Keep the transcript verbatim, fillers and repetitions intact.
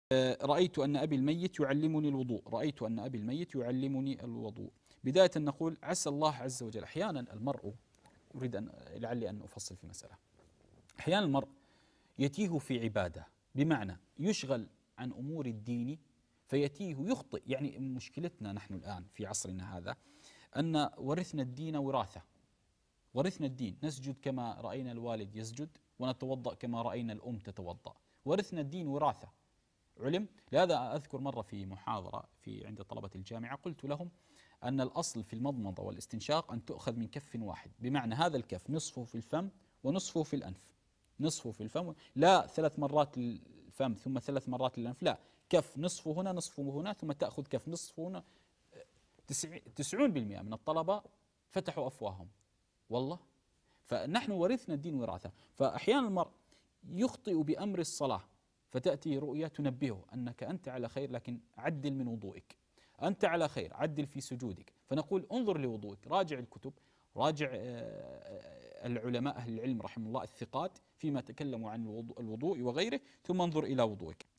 رأيت أن أبي الميت يعلمني الوضوء رأيت أن أبي الميت يعلمني الوضوء. بداية نقول عسى الله عز وجل. أحيانا المرء، أريد أن لعلي أن أفصل في مسألة. أحيانا المرء يتيه في عبادة، بمعنى يشغل عن أمور الدين فيتيه يخطئ. يعني مشكلتنا نحن الآن في عصرنا هذا أن ورثنا الدين وراثة، ورثنا الدين، نسجد كما رأينا الوالد يسجد، ونتوضأ كما رأينا الأم تتوضأ. ورثنا الدين وراثة علم. لهذا أذكر مرة في محاضرة في عند طلبة الجامعة قلت لهم أن الأصل في المضمضة والاستنشاق أن تؤخذ من كف واحد، بمعنى هذا الكف نصفه في الفم ونصفه في الأنف، نصفه في الفم، لا ثلاث مرات للفم ثم ثلاث مرات للأنف، لا، كف نصفه هنا نصفه هنا ثم تأخذ كف نصفه هنا. تسعون بالمئة من الطلبة فتحوا أفواههم والله. فنحن ورثنا الدين وراثة. فأحيانا المرء يخطئ بأمر الصلاة فتأتي رؤيا تنبهه أنك أنت على خير لكن عدل من وضوئك، أنت على خير عدل في سجودك. فنقول انظر لوضوئك، راجع الكتب، راجع العلماء أهل العلم رحمه الله الثقات فيما تكلموا عن الوضوء وغيره، ثم انظر إلى وضوئك.